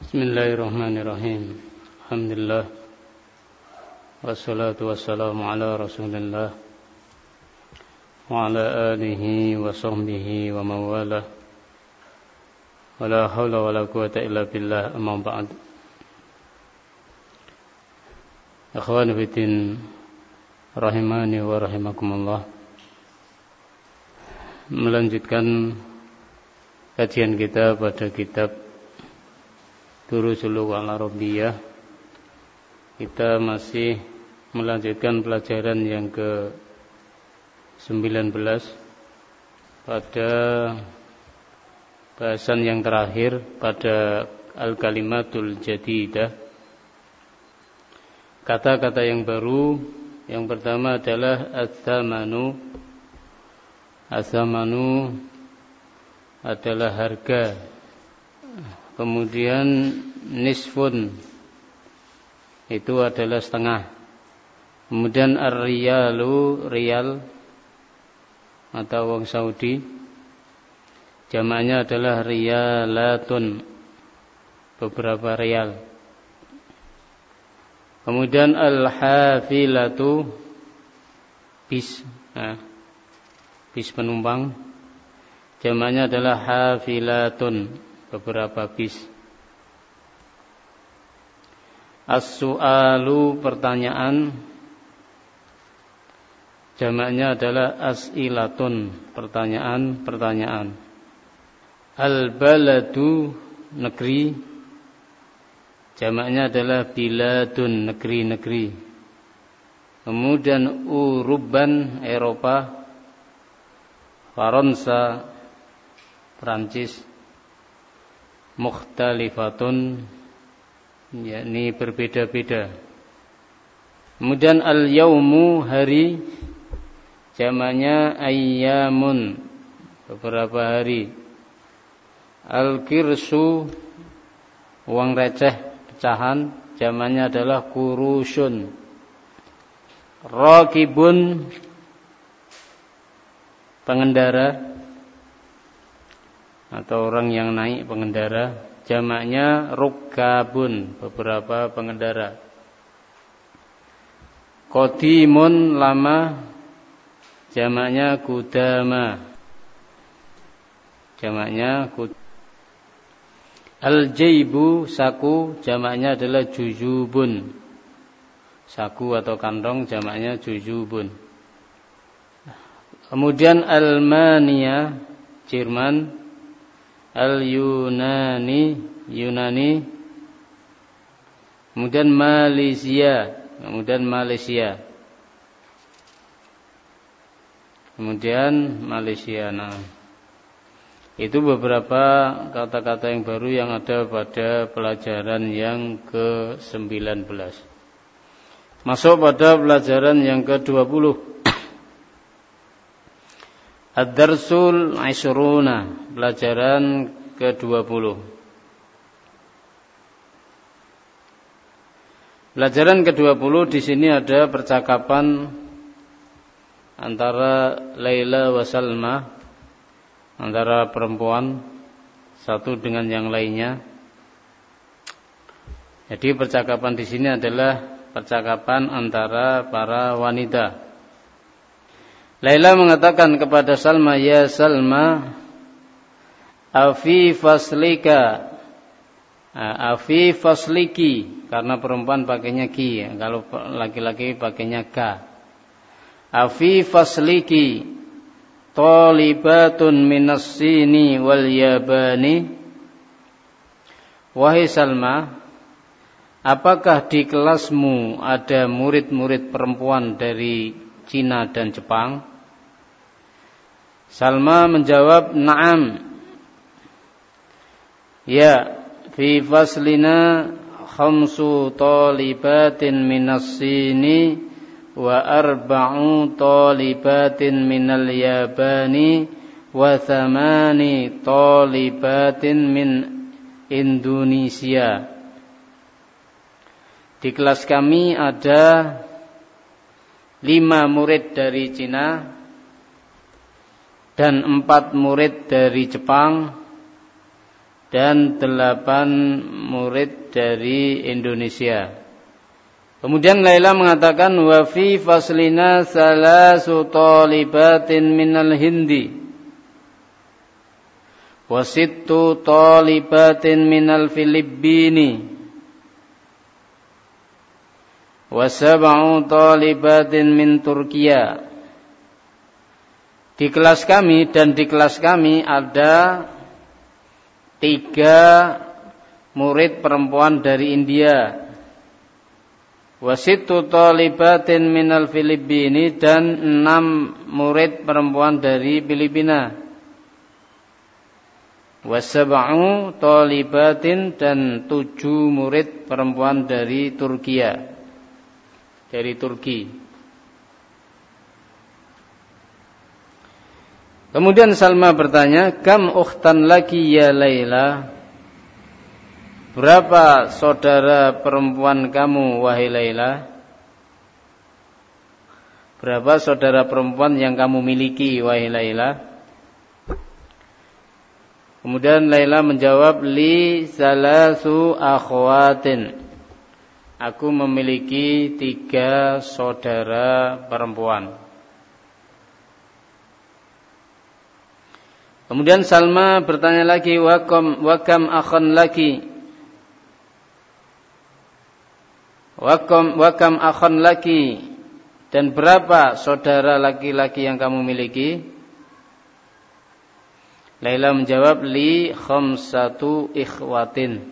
Bismillahirrahmanirrahim. Alhamdulillah. Wassalatu wassalamu ala Rasulillah wa ala alihi wa sahbihi wa mawalah. Wa la hawla wa la quwata illa billah, amma ba'd. Akhwani fiddin rahimani wa rahimakumullah. Melanjutkan kajian kita pada kitab Durusul Lughah Al-Arabiyyah. Kita masih melanjutkan pelajaran yang ke-19 pada bahasan yang terakhir pada Al-Kalimatul Jadidah. Kata-kata yang baru, yang pertama adalah Az-Zamanu. Az-Zamanu adalah harga. Kemudian nisfun, itu adalah setengah. Kemudian ar-riyalu, riyal atau wong Saudi, jamaknya adalah riyalatun, beberapa riyal. Kemudian al-hafilatu, bis, bis penumpang, jamaknya adalah hafilatun, beberapa bis. As-su'alu, pertanyaan, jamaknya adalah as'ilatun, pertanyaan. Al-baladu, negeri, jamaknya adalah biladun, negeri. Kemudian Uruban, Eropa. Faransa, Prancis. Mukhtalifatun, yakni berbeda-beda. Kemudian al-yaumu, hari, jamaknya ayyamun, beberapa hari. Al-kirsu, uang receh, pecahan, jamaknya adalah kurusyun. Rakibun, pengendara atau orang yang naik, pengendara, jamaknya rukkabun, beberapa pengendara. Qadimun, lama, jamaknya kudama, jamaknya Al-jaibu, saku, jamaknya adalah jujubun, saku atau kantong, jamaknya jujubun. Kemudian Almania, Jerman. Al-Yunani, Yunani. Kemudian Malaysia, Nah, itu beberapa kata-kata yang baru yang ada pada pelajaran yang ke-19. Masuk pada pelajaran yang ke-20. Ad-Darsul Asyruna, pelajaran ke-20. Pelajaran ke-20 di sini ada percakapan antara Laila wa Salma, antara perempuan satu dengan yang lainnya. Jadi percakapan di sini adalah percakapan antara para wanita. Laila mengatakan kepada Salma, ya Salma, afi fasliki, karena perempuan pakainya ki, kalau laki-laki pakainya ka. Afi fasliki talibatun minas sini wal yabani. Wahai Salma, apakah di kelasmu ada murid-murid perempuan dari Cina dan Jepang? Salma menjawab, na'am. Ya, fi faslina khamsu talibatin minas sini wa arba'u talibatin minal yabani wa thamani talibatin min Indonesia. Di kelas kami ada 5 murid dari Cina dan 4 murid dari Jepang dan 8 murid dari Indonesia. Kemudian Laila mengatakan wa fi faslina salasu talibatin minal Hindi wa sittu talibatin minal Filipini wa sab'u talibatin min Turkiya. Di kelas kami dan di kelas kami ada 3 murid perempuan dari India. Wasittu talibatin minal Filipini dan 6 murid perempuan dari Filipina. Wasab'u talibatin dan 7 murid perempuan dari Turkiya. Dari Turki. Kemudian Salma bertanya, kam ukhtan laki ya Laila? Berapa saudara perempuan kamu wahai Laila? Berapa saudara perempuan yang kamu miliki wahai Laila? Kemudian Laila menjawab, li salasu akhwatin. Aku memiliki 3 saudara perempuan. Kemudian Salma bertanya lagi, wakam akhan laki? Wakam akhan laki? Dan berapa saudara laki-laki yang kamu miliki? Laila menjawab, li khamsatu ikhwatin.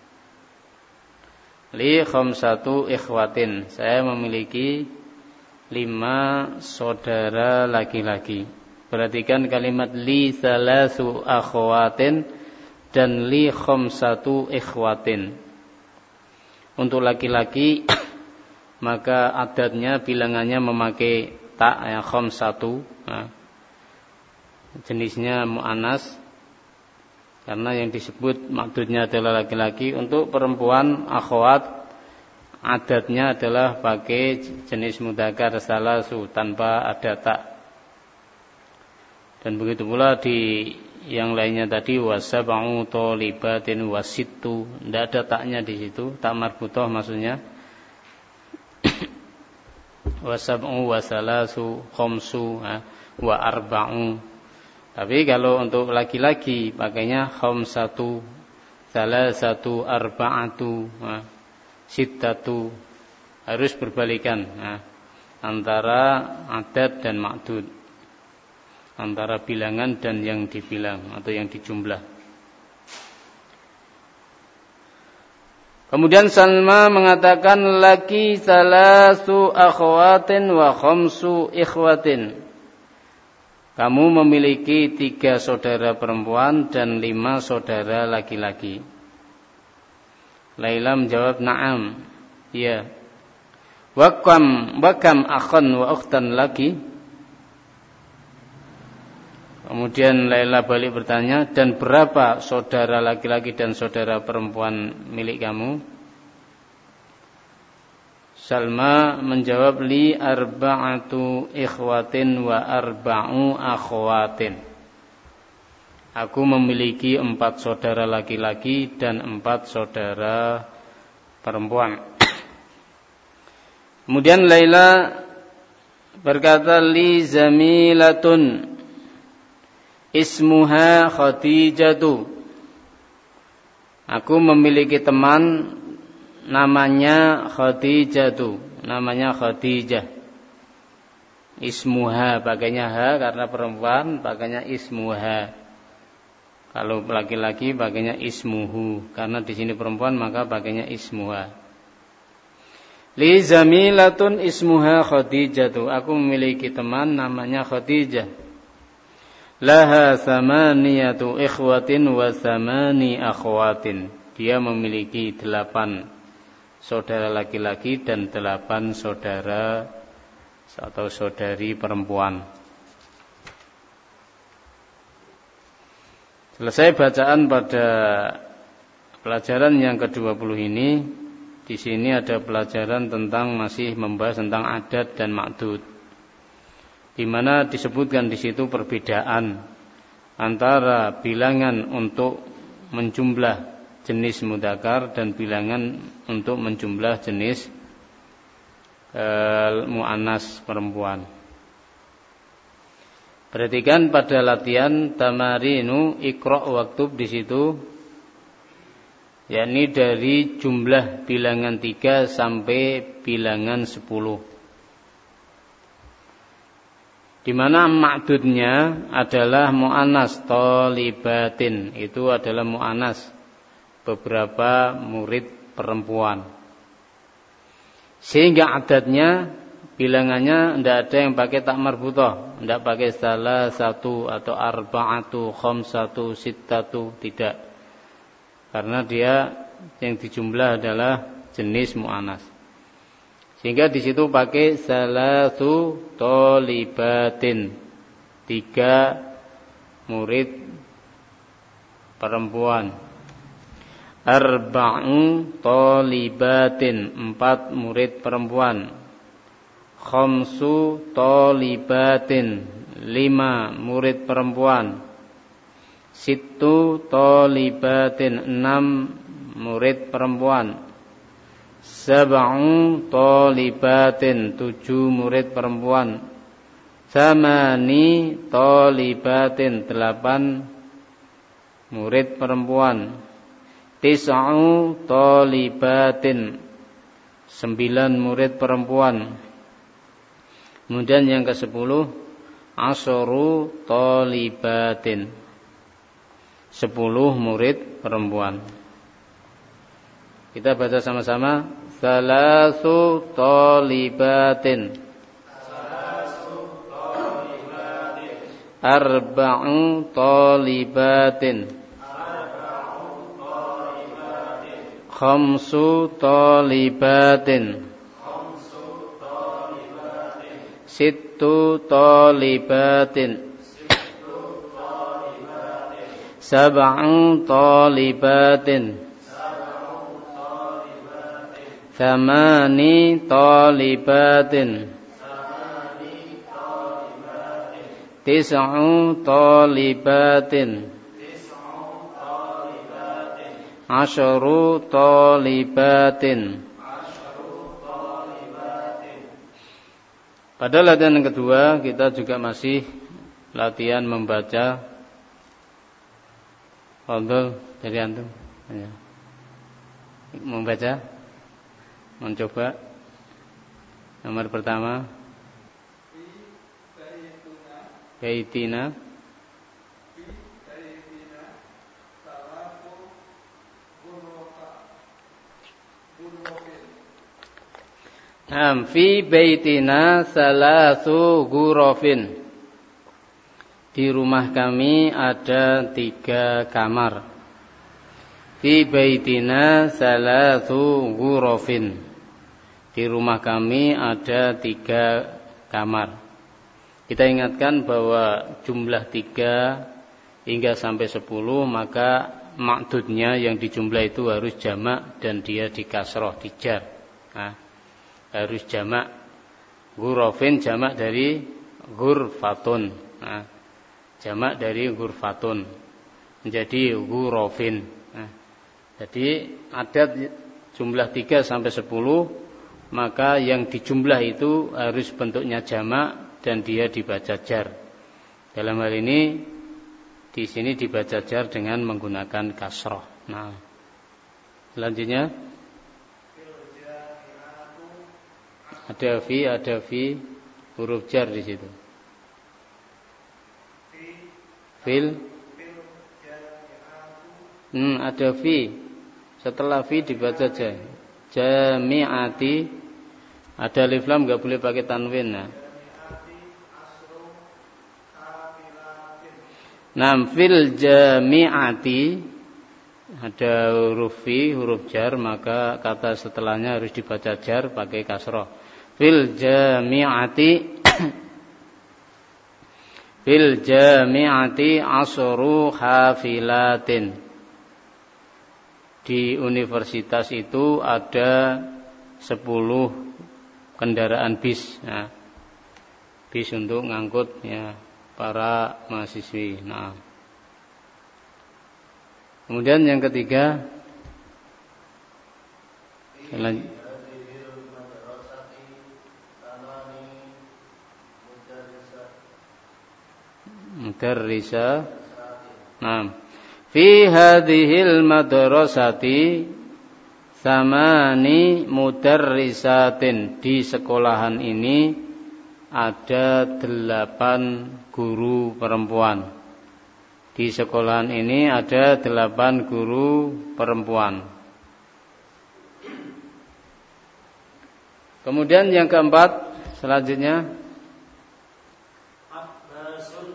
Li khamsatu ikhwatin. Saya memiliki 5 saudara laki-laki. Perhatikan kalimat li salasu akhwatin dan li khamsatu ikhwatin. Untuk laki-laki maka adatnya bilangannya memakai ta ya khamsatu. Nah, jenisnya muannas karena yang disebut maksudnya adalah laki-laki. Untuk perempuan akhwat adatnya adalah pakai jenis mudzakkar salasu tanpa ada ta. Dan begitu pula di yang lainnya tadi wasab'u talibatin wasittu, tidak ada taknya di situ, tak marbutah maksudnya. Wasab'u wasalasu khamsu wa arba'u. Tapi kalau untuk laki-laki pakainya khamsatu, salasatu, arba'atu, sittatu. Harus berbalikan antara adat dan ma'dud. Antara bilangan dan yang dibilang atau yang dijumlah. Kemudian Salma mengatakan laki salasu akhwatin wa khamsu ikhwatin. Kamu memiliki 3 saudara perempuan dan 5 saudara laki-laki. Laila menjawab na'am. Ya. Wa kam akhan wa ukhtan laki? Kemudian Laila balik bertanya, dan berapa saudara laki-laki dan saudara perempuan milik kamu? Salma menjawab, li arba'atu ikhwatin wa arba'u akhwatin. Aku memiliki 4 saudara laki-laki dan 4 saudara perempuan. Kemudian Laila berkata, li zamilatun ismuha Khadijatu. Aku memiliki teman namanya Khadijatu, namanya Khadijah. Ismuha pakainya ha karena perempuan, pakainya ismuha. Kalau laki-laki pakainya ismuhu, karena di sini perempuan maka pakainya ismuha. Li zamilatun ismuha Khadijatu. Aku memiliki teman namanya Khadijah. Laha samaniyatu ikhwatin wa samani akhwatin. Dia memiliki 8 saudara laki-laki dan 8 saudara atau saudari perempuan. Selesai bacaan pada pelajaran yang ke-20 ini. Di sini ada pelajaran tentang masih membahas tentang adat dan ma'dud, di mana disebutkan di situ perbedaan antara bilangan untuk menjumlah jenis mudzakkar dan bilangan untuk menjumlah jenis muannas perempuan. Perhatikan pada latihan tamarinu iqra waktub di situ, yakni dari jumlah bilangan 3 sampai bilangan 10. Di mana ma'dudnya adalah mu'annas thalibatin, itu adalah mu'annas beberapa murid perempuan. Sehingga adatnya bilangannya tidak ada yang pakai tak marbutah, tidak pakai salah satu atau arba'atu, khamsatu, sittatu, tidak. Karena dia yang dijumlah adalah jenis mu'annas. Sehingga di situ pakai salatu thalibatin, 3 murid perempuan. Arba'u thalibatin, 4 murid perempuan. Khamsu thalibatin, 5 murid perempuan. Sittu thalibatin, 6 murid perempuan. Sab'u thalibatin, 7 murid perempuan. Thamani thalibatin, 8 murid perempuan. Tis'u thalibatin, 9 murid perempuan. Kemudian yang ke-10, asharu thalibatin, 10 murid perempuan. Kita baca sama-sama. Salasu thalibatin, arba'u thalibatin, khamsu thalibatin, sittu thalibatin, sab'u thalibatin, thamani thalibatin, tis'u thalibatin, asharu thalibatin. Pada latihan yang kedua kita juga masih latihan membaca. Fadhol dari antum. Ya. Membaca, mencoba. Nomor pertama, baitina. Fi baitina salasu ghurafin. Di rumah kami ada 3 kamar. Fi baitina salasu ghurafin. Di rumah kami ada 3 kamar. Kita ingatkan bahwa jumlah 3 hingga sampai 10, maka ma'dudnya yang dijumlah itu harus jamak dan dia dikasroh, dijar. Harus jamak. Ghurafin jamak dari ghurfatun. Jamak dari ghurfatun menjadi ghurafin. Jadi adat jumlah 3 sampai 10, maka yang dijumlah itu harus bentuknya jamak dan dia dibaca jar. Dalam hal ini di sini dibaca jar dengan menggunakan kasroh. Nah, selanjutnya ada fi huruf jar di situ. Fil ada fi. Setelah fi dibaca jar. Jami'ati, ada alif lam, enggak boleh pakai tanwin. Fil jami'ati ada huruf fi, huruf jar, maka kata setelahnya harus dibaca jar pakai kasroh. Fil jami'ati fil jami'ati asru hafilatin. Di universitas itu ada 10 kendaraan bis. Bis untuk ngangkut para mahasiswi. Kemudian yang ketiga, mudarrisa. Nah, fi hadhil madrasati samani mudarrisatin. Di sekolahan ini ada 8 guru perempuan. Di sekolahan ini ada 8 guru perempuan. Kemudian yang keempat, selanjutnya Abbasun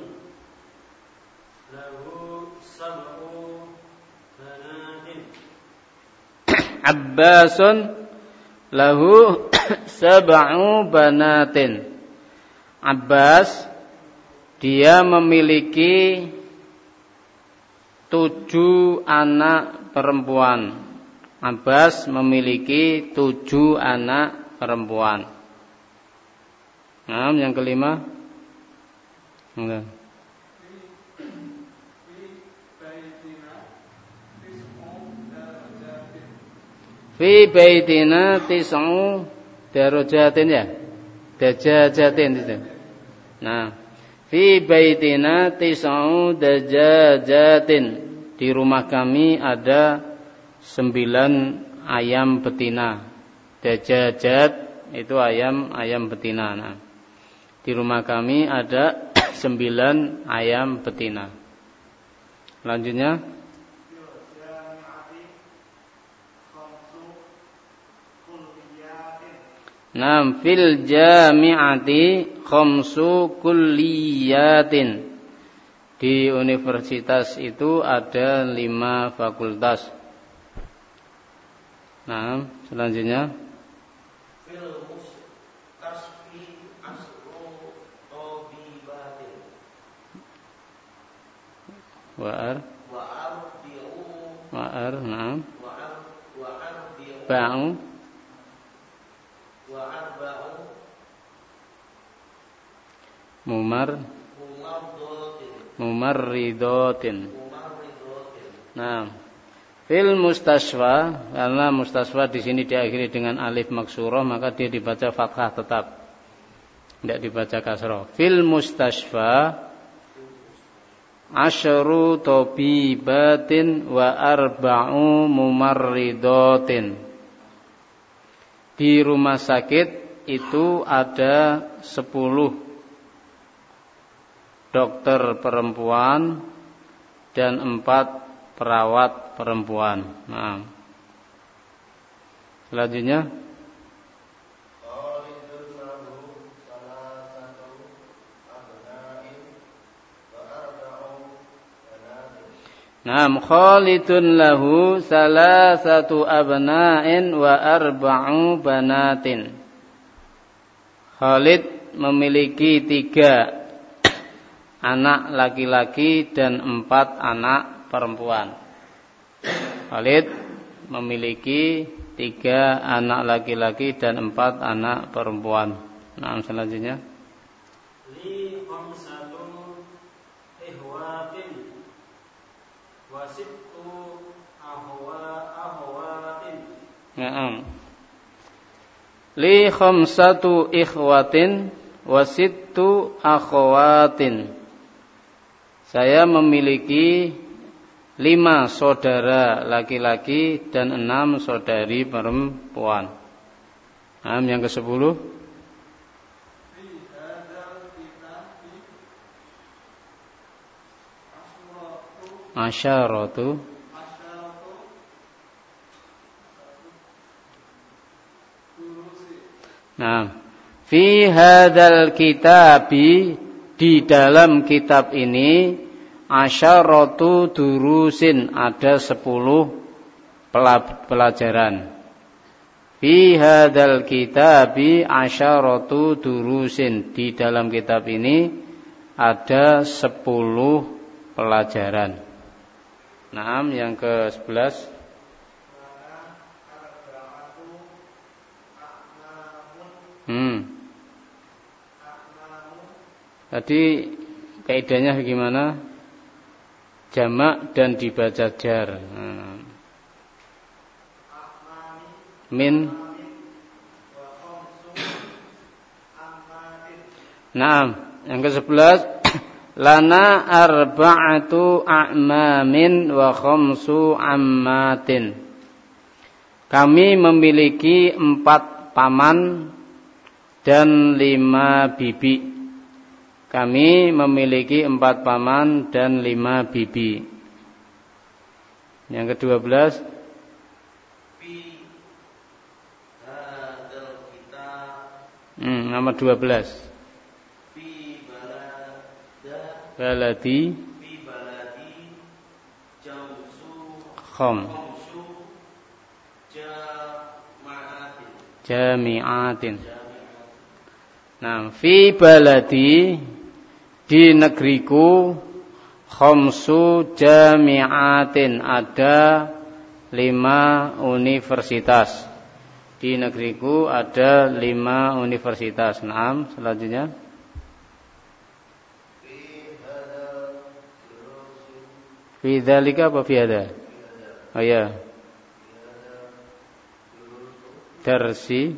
lahu sab'u banatin. Abbasun lahu sab'u banatin. Abbas dia memiliki 7 anak perempuan. Abbas memiliki 7 anak perempuan. Nah, yang kelima. Enggak. Fi baitina tis'u darajatin ya. Dajajatin itu. Nah, fi baitina tis'u dajajatin. Di rumah kami ada 9 ayam betina. Dajajat itu ayam betina. Nah, di rumah kami ada 9 ayam betina. Selanjutnya, Nam fil jami'ati khamsu kulliyatin. Di universitas itu ada 5 fakultas. Nah, selanjutnya Fil mustasfi asru tabibatin. Wa'ar, nah. Wa'arbi'u Ba'u wa'arba'u mumarridotin. Nah, fil mustasfa, karena mustasfa di sini diakhiri dengan alif maksurah, maka dia dibaca fathah tetap, tidak dibaca kasrah. Fil mustasfa asyru tabibatin wa arba'u mumarridotin. Di rumah sakit itu ada 10 dokter perempuan dan 4 perawat perempuan. Nah, selanjutnya Naam Khalidun lahu salasatu abna'in wa arba'u banatin. Khalid memiliki 3 anak laki-laki dan 4 anak perempuan. Khalid memiliki 3 anak laki-laki dan 4 anak perempuan. Nah, selanjutnya li khamsatu ihwatin wa sittu ahwatin. Naam. Li khamsatu ikhwatin wa sittu akhwatin. Saya memiliki 5 saudara laki-laki dan 6 saudari perempuan. Nah, yang ke-10 asyaratu. Nah, fi hadzal kitabi, di dalam kitab ini asyaratu durusin, ada 10 pelajaran. Fi hadzal kitabi asyaratu durusin, di dalam kitab ini ada 10 pelajaran. Nah, yang ke-11 Tadi kaidahnya gimana? jamak dan dibaca jar. Min. Naam, yang ke-11 lana arba'atu a'mamin wa khamsu ammatin. Kami memiliki 4 paman dan 5 bibi. Kami memiliki 4 paman dan 5 bibi. Yang ke-12 nomor 12 baladi jami'atin. Nah, fi baladi di negeriku khamsu jami'atin ada 5 universitas. Di negeriku ada 5 universitas. Nah, selanjutnya fi dzalika apa fi hada? Oh ya. Darsi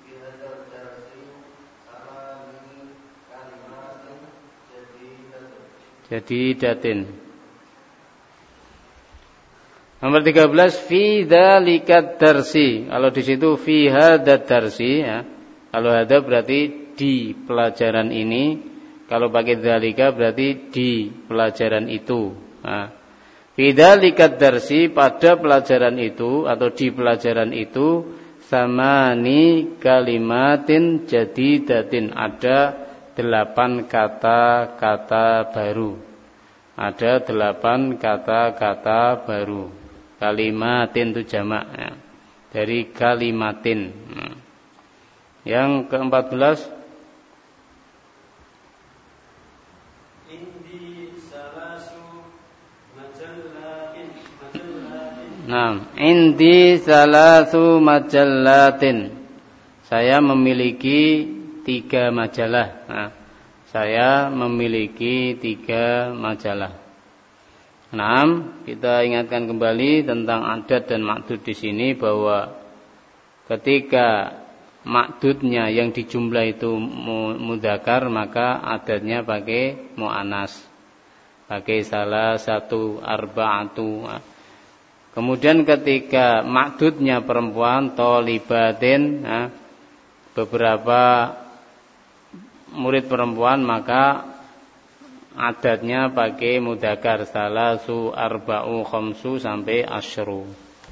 jadi datin. Nomor 13 fi dzalika darsi. Kalau di situ fi hada darsi ya. Kalau hada berarti di pelajaran ini. Kalau pakai dzalika berarti di pelajaran itu. Nah, fi dzalika darsi pada pelajaran itu atau di pelajaran itu samani kalimatin jadidatin ada 8 kata-kata baru. Ada 8 kata-kata baru. Kalimatin itu jamak ya. Dari kalimatin. Yang ke-14 indi salasu majallatin. Saya memiliki 3 majalah. Nah, saya memiliki 3 majalah. 6. Kita ingatkan kembali tentang adat dan ma'dud di sini bahwa ketika ma'dudnya yang dijumlah itu mudzakkar maka adatnya pakai mu'annas. Pakai salah satu arba'atu. Kemudian ketika ma'dudnya perempuan tholibatin, beberapa murid perempuan maka adatnya pakai mudzakkar salasu arba'u khamsu sampai asyru.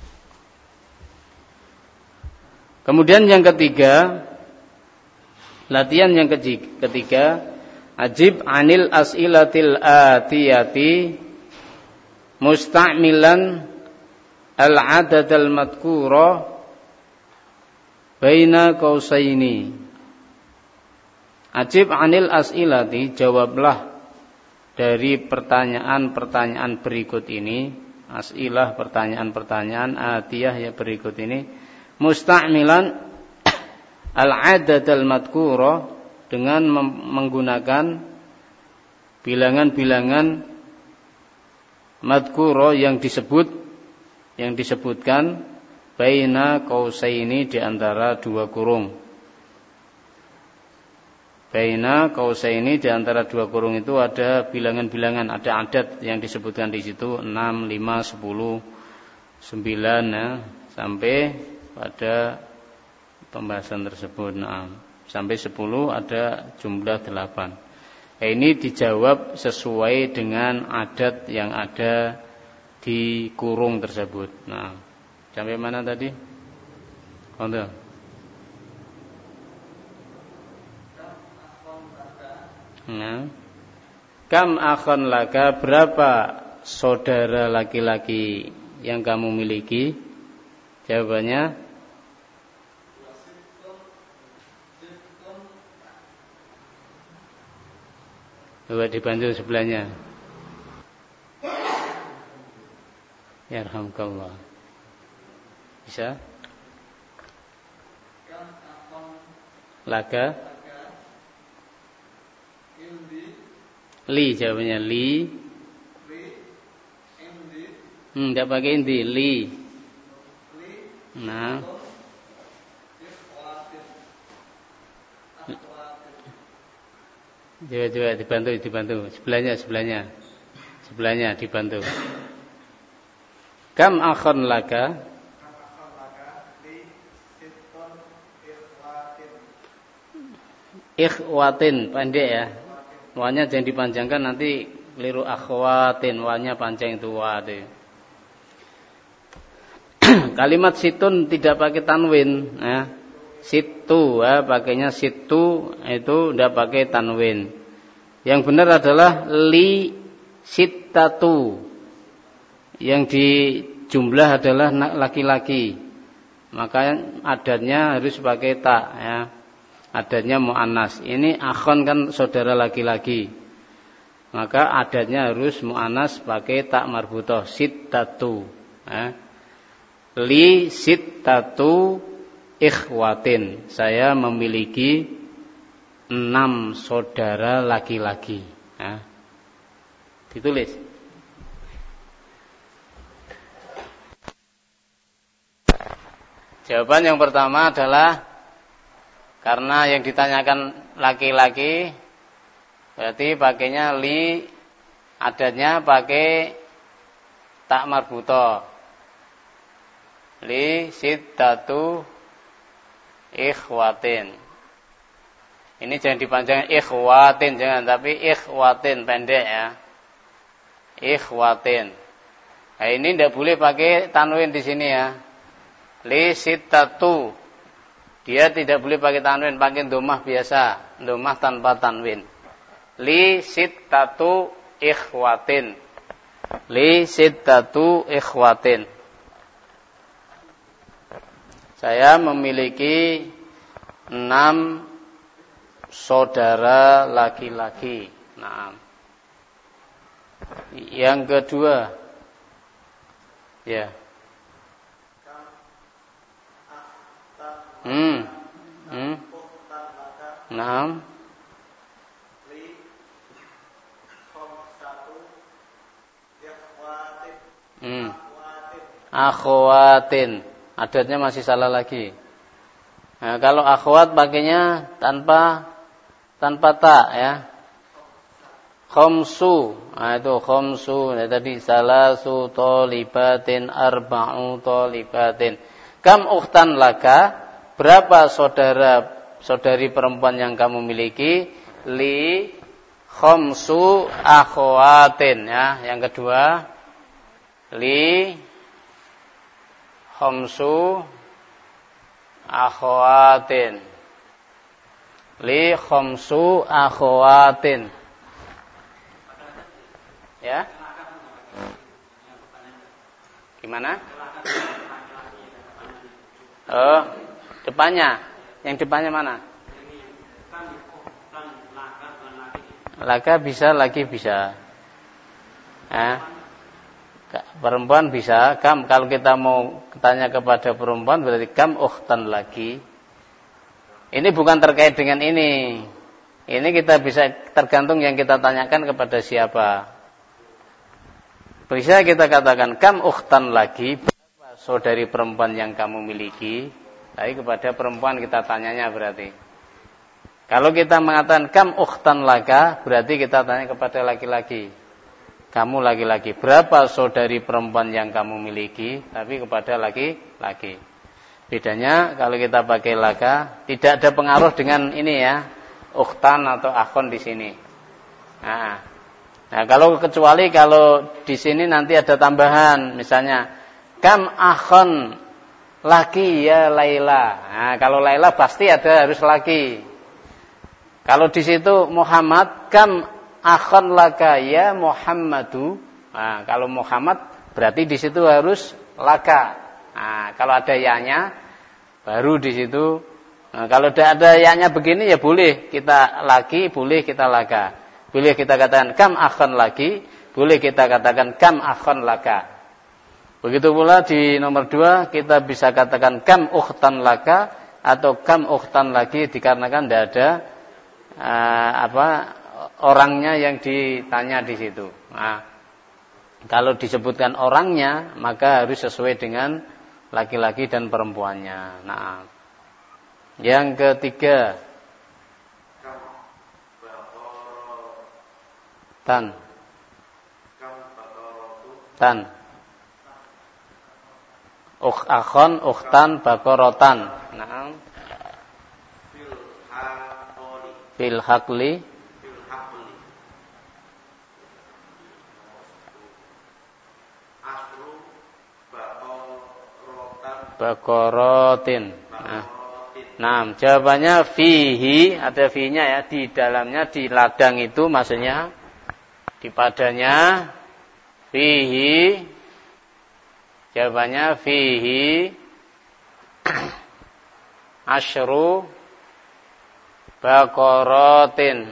Kemudian yang ketiga, latihan yang ketiga, ajib anil as'ilatil atiyati musta'milan al-adad al-madhkura baina qausaini. Ajib anil as'ilati, jawablah dari pertanyaan-pertanyaan berikut ini. As'ilah, pertanyaan-pertanyaan, atiyah ya berikut ini. Musta'milan al-adad al-madhkura, dengan menggunakan bilangan-bilangan madhkura yang disebutkan baina qausaini, di antara 2 kurung. Baina qausaini, di antara 2 kurung itu ada bilangan-bilangan, ada adat yang disebutkan di situ 6, 5, 10, 9 ya, sampai pada pembahasan tersebut. Nah, sampai 10 ada jumlah 8. Ini dijawab sesuai dengan adat yang ada di kurung tersebut. Nah, sampai mana tadi? Untuk nah, kam akhon laka, berapa saudara laki-laki yang kamu miliki? Jawabannya coba dibantu sebelahnya. Ya rahmukallah. Bisa? Laka li, jawabannya li Enggak pakai inti, li. Nah. Coba dibantu. Sebelahnya dibantu. Kam akhon laka? Ikhwatin, pendek ya. Wanya jangan dipanjangkan, nanti keliru akhwatin, wanya panjang itu wate. Kalimat situn tidak pakai tanwin, ya. Situ, ya, pakainya situ itu tidak pakai tanwin. Yang benar adalah li sittatu. Yang di jumlah adalah laki-laki. Maka adatnya harus pakai ta, ya. Adatnya mu'annas. Ini akhon kan saudara laki-laki. Maka adatnya harus mu'annas pakai tak marbutoh, sittatu. Ya. Li sittatu ikhwatin. Saya memiliki 6 saudara laki-laki. Ya. Ditulis. Jawaban yang pertama adalah karena yang ditanyakan laki-laki, berarti pakainya li, adatnya pakai tak marbutoh. Li sittatu ikhwatin. Ini jangan dipanjangkan ikhwatin, jangan, tapi ikhwatin pendek ya. Ikhwatin. Nah, ini tidak boleh pakai tanwin di sini ya. Li sittatu. Dia tidak boleh pakai tanwin, pakai dhammah biasa, dhammah tanpa tanwin. Li sittatu ikhwatin. Li sittatu ikhwatin. Saya memiliki 6 saudara laki-laki. Nah. Yang kedua. Ya. Naam. Akhwatin. Adatnya masih salah lagi. Nah, kalau akhwat pakainya tanpa ta ya. Khamsu. Nah, itu khamsu. Nah, tadi salasu talibatin arba'u talibatin. Kam ukhtan laka? Berapa saudari perempuan yang kamu miliki? Li khamsu akhwatin ya. Yang kedua, li khamsu akhwatin. Li khamsu akhwatin. Ya? Gimana? Oh, depannya. Yang depannya mana? Laka bisa, laki bisa. Perempuan bisa. Kam, kalau kita mau tanya kepada perempuan berarti kam ukhtan laki. Ini bukan terkait dengan ini. Ini kita bisa tergantung yang kita tanyakan kepada siapa. Bisa kita katakan kam ukhtan laki. Berapa saudari perempuan yang kamu miliki? Tapi kepada perempuan kita tanyanya berarti. Kalau kita mengatakan kam ukhtan laka, berarti kita tanya kepada laki-laki. Kamu laki-laki, berapa saudari perempuan yang kamu miliki? Tapi kepada laki-laki. Bedanya kalau kita pakai laka, tidak ada pengaruh dengan ini ya, ukhtan atau akhon di sini. Nah, kalau kecuali kalau di sini nanti ada tambahan, misalnya kam akhon laki ya Laila. Nah, kalau Laila pasti harus laki. Kalau di situ Muhammad, kam akhon laka ya Muhammadu. Nah, kalau Muhammad berarti di situ harus laka. Nah, kalau ada ya-nya baru di situ. Nah, kalau tidak ada ya-nya begini ya boleh kita laki, boleh kita laka. Boleh kita katakan kam akhon laki, boleh kita katakan kam akhon laka. Begitu pula di nomor 2 kita bisa katakan kam ukhtan laka atau kam ukhtan laki dikarenakan tidak ada orangnya yang ditanya di situ. Nah, Kalau disebutkan orangnya, maka harus sesuai dengan laki-laki dan perempuannya. Nah, yang ketiga, tan. Akhon, ukhtan, bakorotan. Nah, fil haqli. Bakorotin. Nah, jawabannya fihi, ada fihi-nya ya, di dalamnya, di ladang itu maksudnya, di padanya, fihi, jawabannya fihi, asyru, bakorotin.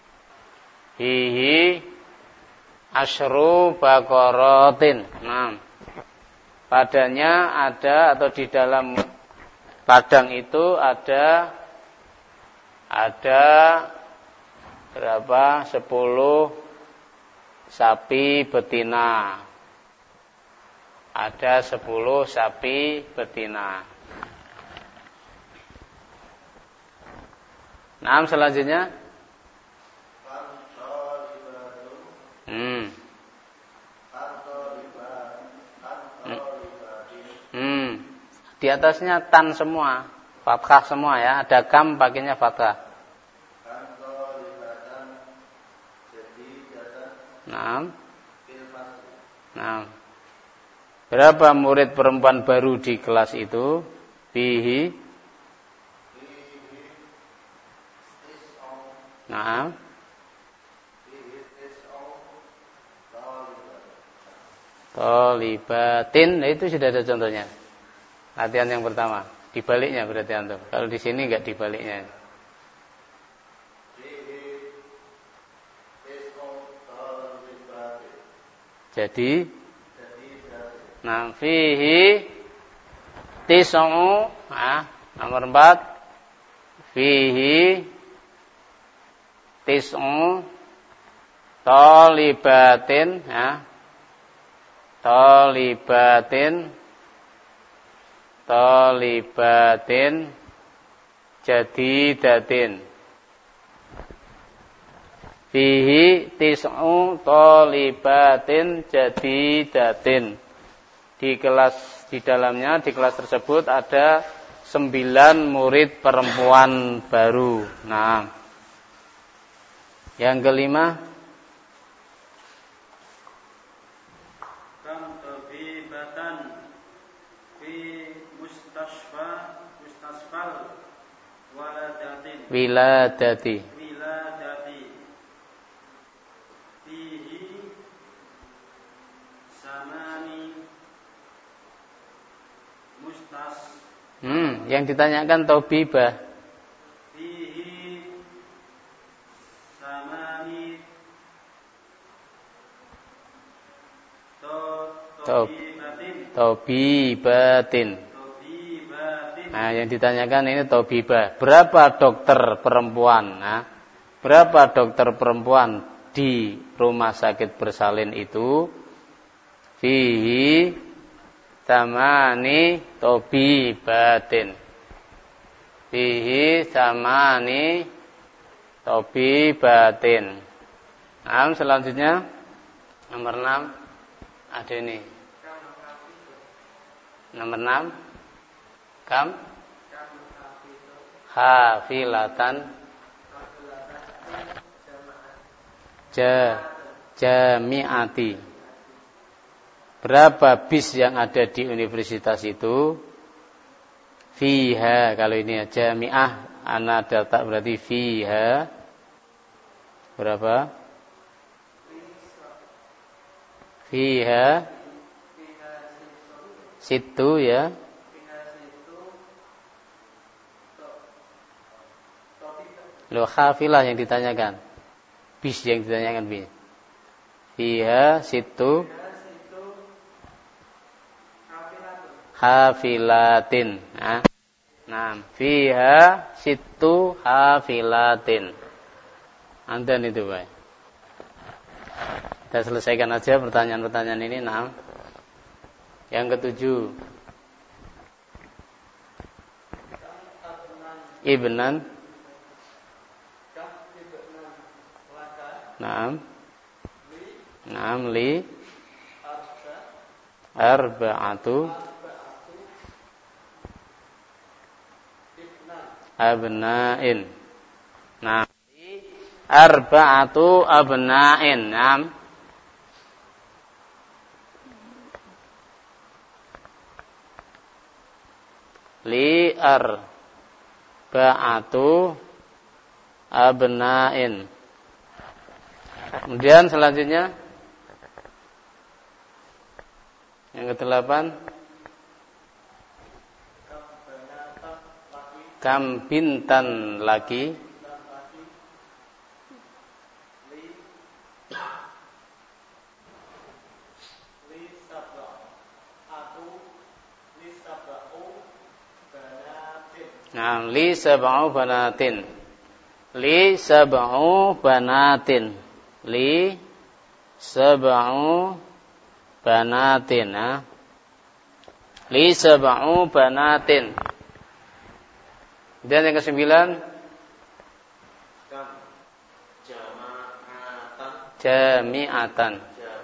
Fihi, asyru, bakorotin. Nah, padanya ada atau di dalam ladang itu ada berapa? 10 sapi betina. Ada 10 sapi betina. Nah, selanjutnya. Di atasnya tan semua, fathah semua ya. Ada kam pakainya fathah. Nah. Berapa murid perempuan baru di kelas itu? Fihi. Nah. Tolibatin, nah itu sudah ada contohnya. Latihan yang pertama, dibaliknya berarti antum. Kalau di sini enggak dibaliknya. Jadi nah fihi tis'u, nomor 4. Fihi tis'u talibatin, talibatin jadidatin. Fihi tis'u talibatin jadidatin. Di dalamnya di kelas tersebut ada 9 murid perempuan baru. Nah, yang kelima, wiladati. Fihi samani mustas. Yang ditanyakan tobibah. Fihi samani tobibatin. Nah, yang ditanyakan ini tobibah. Berapa dokter perempuan? Nah, berapa dokter perempuan di rumah sakit bersalin itu? Fihi tamani tobibatin. Fihi tamani tobibatin. Nah, selanjutnya nomor 6 ada ini. Nomor 6 kam hafilatan jami'ati. Berapa bis yang ada di universitas itu? Fiha, kalau ini jami'ah ana data berarti fiha berapa? Fiha situ ya. Loh, hafilah yang ditanyakan. Bis yang ditanyakan bis. Fiha situ hafilatin. Nah, fiha situ hafilatin. Anten itu, Pak. Kita selesaikan aja pertanyaan-pertanyaan ini. Nah, yang ketujuh, ibnan. Naam. Naam li arba'atu abna'in. Naam li arba'atu abna'in. Naam. Li arba'atu abna'in. Kemudian selanjutnya yang ke-8, kam bintan laki. Nah, li sab'u banatin. Li sab'u banatin. Li sab'u banatin. Li sab'u banatin. Dan yang ke-9, jami'atan.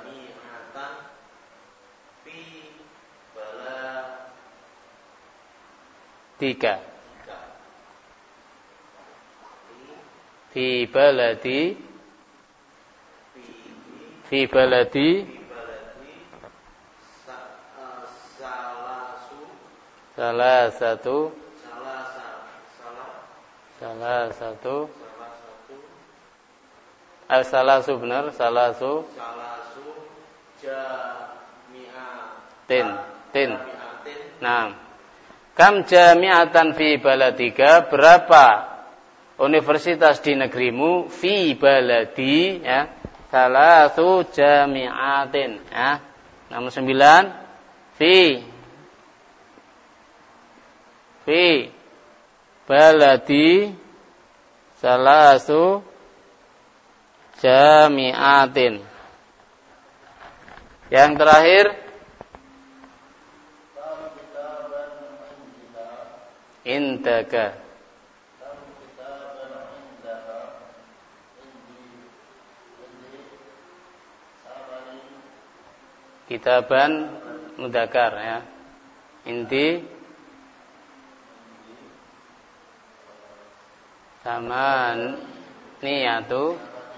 Tiga. Fi baladi salah satu benar jami'atin. Nah, kam jami'atan fi baladika, berapa universitas di negerimu? Fi baladi, ya, salasu jami'atin, ya. Nomor 9, fi baladi salasu jami'atin. Yang terakhir, indaka. Kitaban mudzakkar, ya. Inti sama niyatu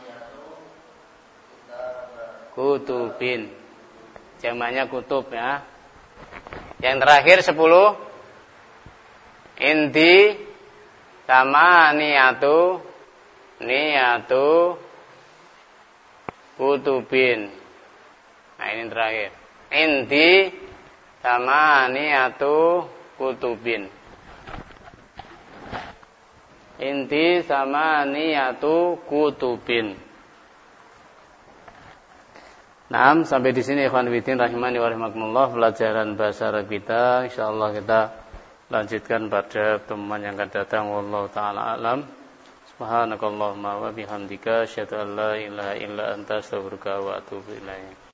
kutubin. Jamaknya kutub, ya. Yang terakhir 10, inti sama niyatu kutubin. Nah, ini terakhir. Inti sama niyatu kutubin. Inti sama niyatu kutubin. Nah, sampai di sini ikhwan fillah rahimani wa rahimakumullah pelajaran bahasa Arab kita. Insyaallah kita lanjutkan pada pertemuan yang akan datang. Wallahu taala alam. Subhanakallahumma wa bihamdika asyhadu an la ilaha illa anta astaghfiruka wa atubu ilaik.